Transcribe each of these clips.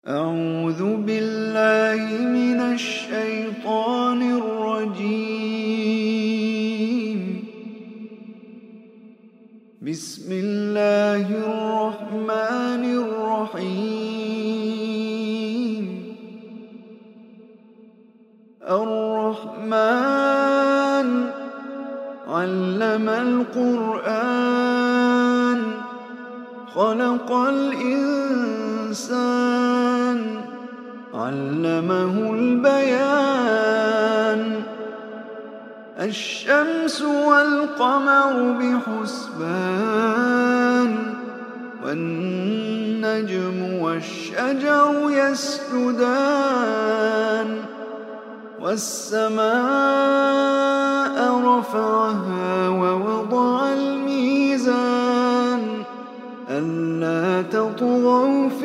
أعوذ بالله من الشيطان الرجيم. بسم الله الرحمن الرحيم. الرحمن علم القرآن خلق الإنسان علمه البيان. الشمس والقمر بحسبان والنجم والشجر يسجدان. والسماء رفعها ووضع الميزان ألا تطغوا في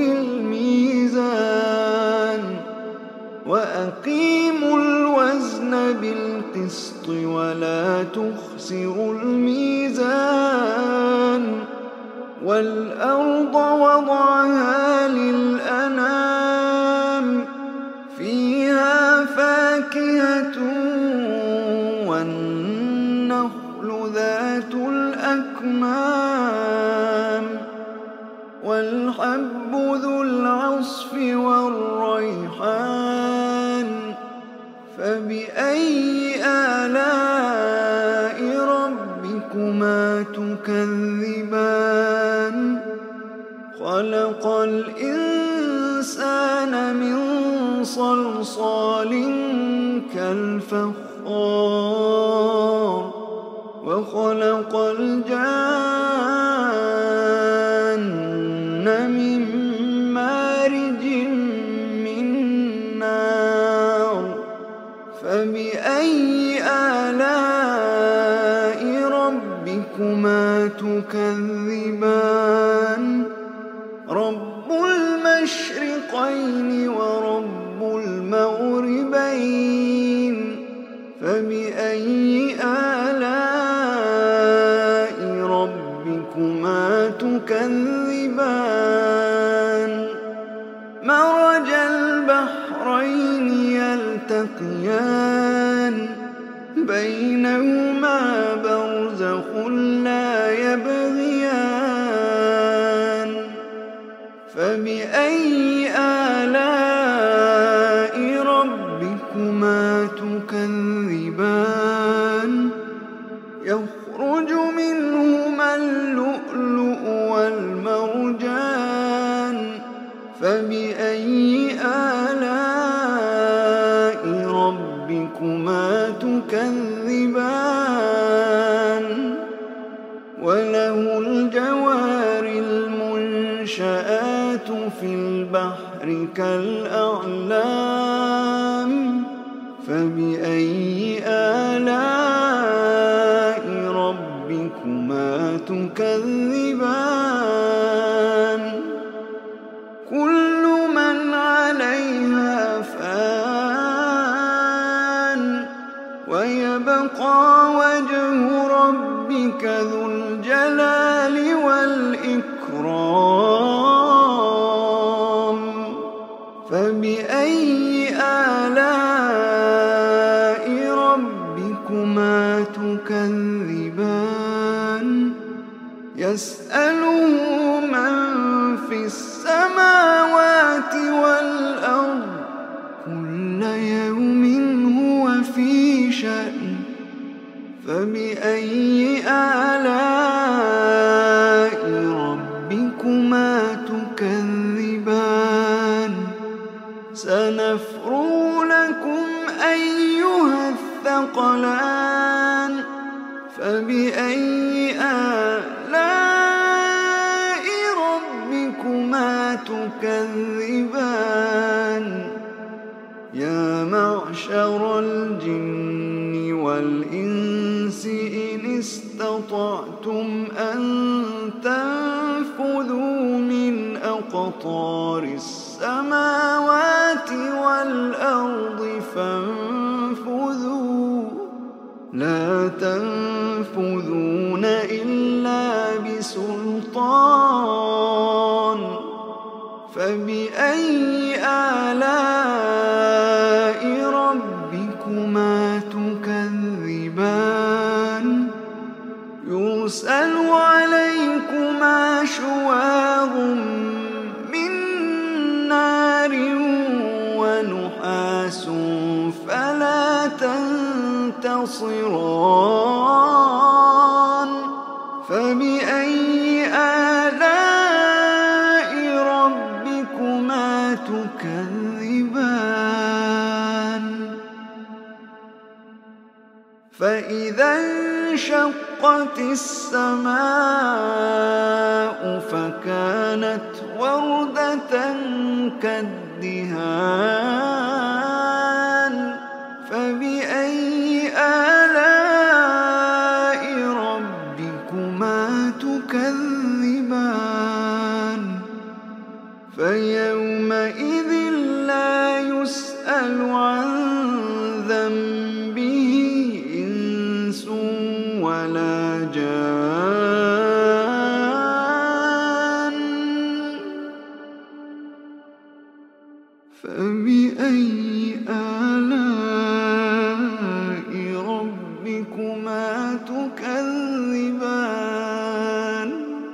الميزان وأقيموا الوزن بالقسط ولا تخسروا الميزان. والأرض وضعها للأنام فيها فاكهة والنخل ذات الأكمام والحب ذو العصف والريحان. فبأي آلاء ربكما تكذبان؟ خلق الإنسان من صلصال كالفخار وخلق الجان من مارج من نار. فبأي آلاء ربكما تكذبان؟ رب المشرقين ورب المغربين. فبأي آلاء ربكما تكذبان؟ مرج البحرين يلتقيان بينهما برزخ لا يبغيان. فبأي آلاء ربكما تكذبان؟ يخرج منهما اللؤلؤ والمرجان. فبأي آلاء ربكما تكذبان؟ وله الجوار المنشآت في البحر كالأعلام. فبأي آلاء ربكما تكذبان؟ كل من عليها فان ويبقى وجه ربك ذو الجلال والإكرام. فبأي آلاء ربكما تكذبان؟ يسأله من في السماوات والأرض كل يوم هو في شأن. فبأي آلاء ربكما تكذبان؟ سنفرغ لكم أيها الثقلان. فبأي آلاء ربكما تكذبان؟ يا معشر الجن والإنس إن استطعتم أن تنفذوا من أقطار السماوات والأرض فانفذوا لا تنفذون إلا بسلطان. فبأي ناس فلا تنتصران فبأي آلاء ربكما تكذبان فإذا انشقت السماء فكانت وردة كالدهان فبأي آلاء ربكما تكذبان فيومئذ لا يسأل عن ذنبه إنس ولا جان فبأي آلاء ربكما تكذبان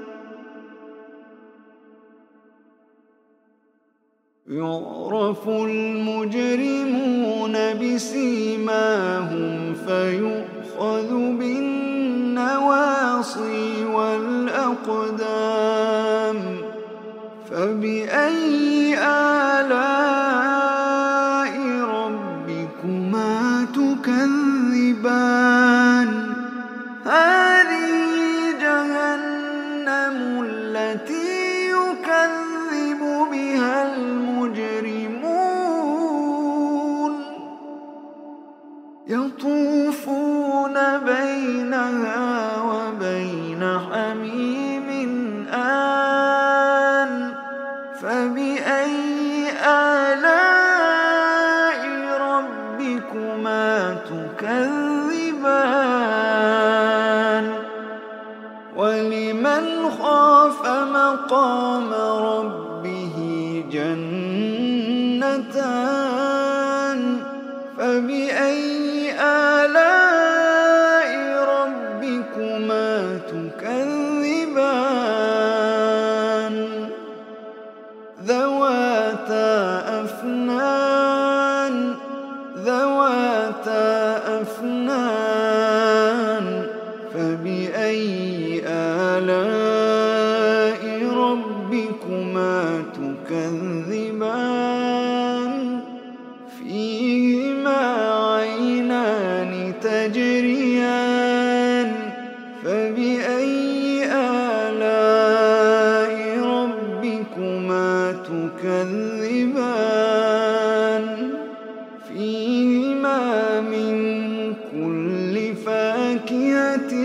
يعرف المجرمون بسيماهم فيؤخذ بالنواصي والأقدام فبأي آلاء ربكما تكذبان هذه جهنم التي يكذب بها المجرمون يطوفون بينها وبين حميم آن فبأي آلاء ربكما تكذبان ولمن خاف مقام ربه جنتان فبأي آلاء ربكما تكذبان ذواتا أفنان فبأي آلاء ربكما تكذبان فيهما عينان تجريان فبأي آلاء ربكما تكذبان فيهما من كل فاكهة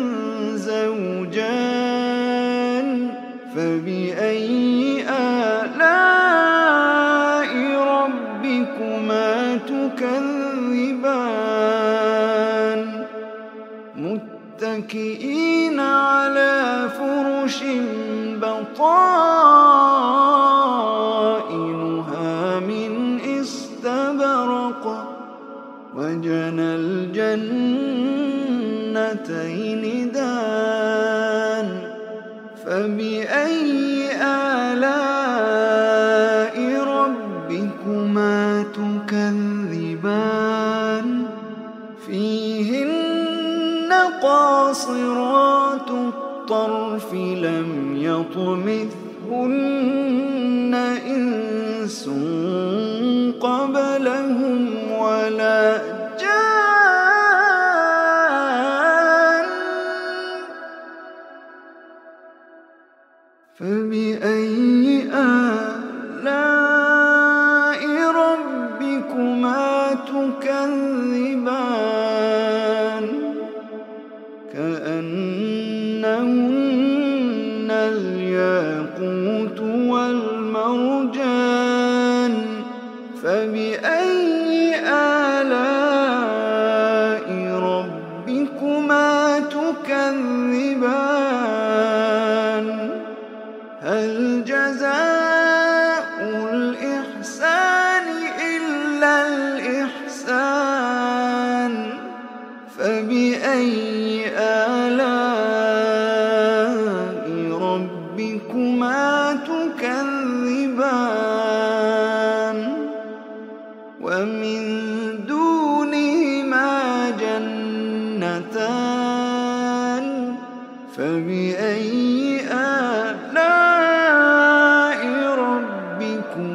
زوجان فبأي آلاء ربكما تكذبان متكئين على فرش بطائنها من استبرق وجنى الجنتين دان فبأي آلاء ربكما تكذبان فيهن قاصرات الطرف لم يطمثهن إنس قبلهم ولا جان فبأي آلاء ربكما تكذبان كأنهن الياقوت والمرجان فبأي آلاء ربكما تكذبان هل جزاء الإحسان إلا الإحسان فبأي آلاء ربكما تكذبان ومن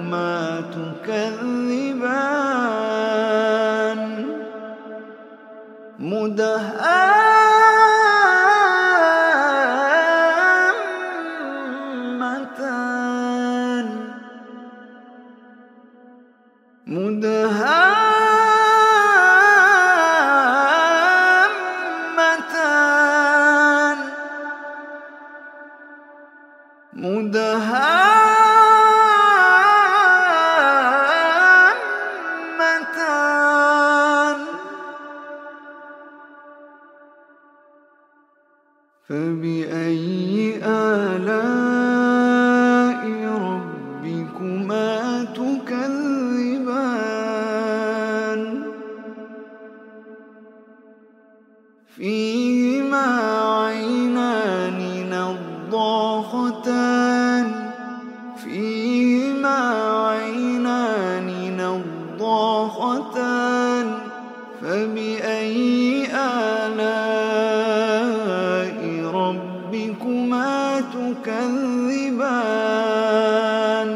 ربكما تكذبان مدهامتان فبأي آلاء ربكما تكذبان فيهما عينان نضاختان فبأي آلاء ربكما تكذبان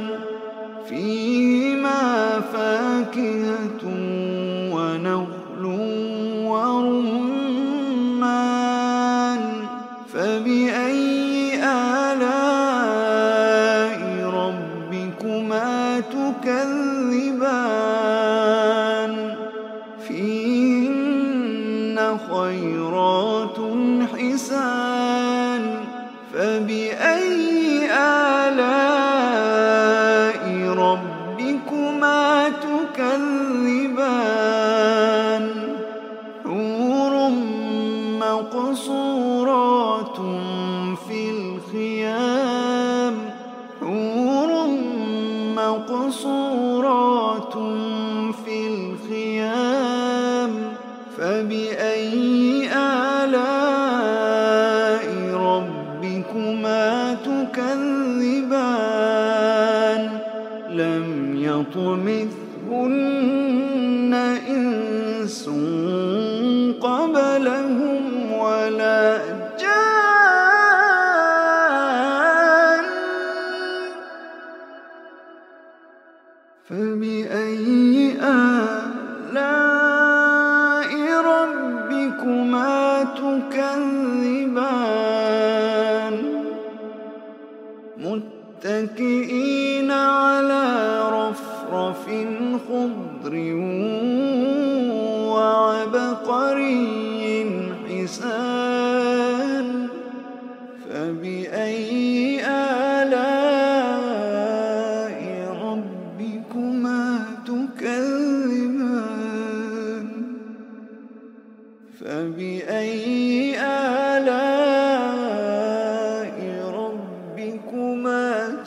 فيهما فاكهة ونخل ورمان فبأي آلاء ربكما تكذبان فيهن خيرات حسان فبأي آلاء ربكما تكذبان حور مقصورات في الخيام فبأي آلاء ربكما تكذبان لم يطمثهن إنس قبلهم ولا جان فبأي آلاء ربكما تكذبان متكئين على رفرف خضر وعبقري حسان فبأي آلاء ربكما تكذبان فبأي آلاء ربكما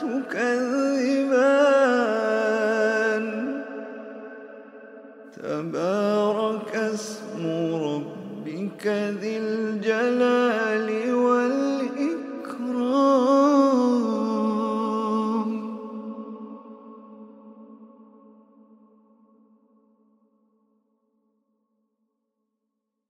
تكذبان تبارك اسم ربك ذي الجلال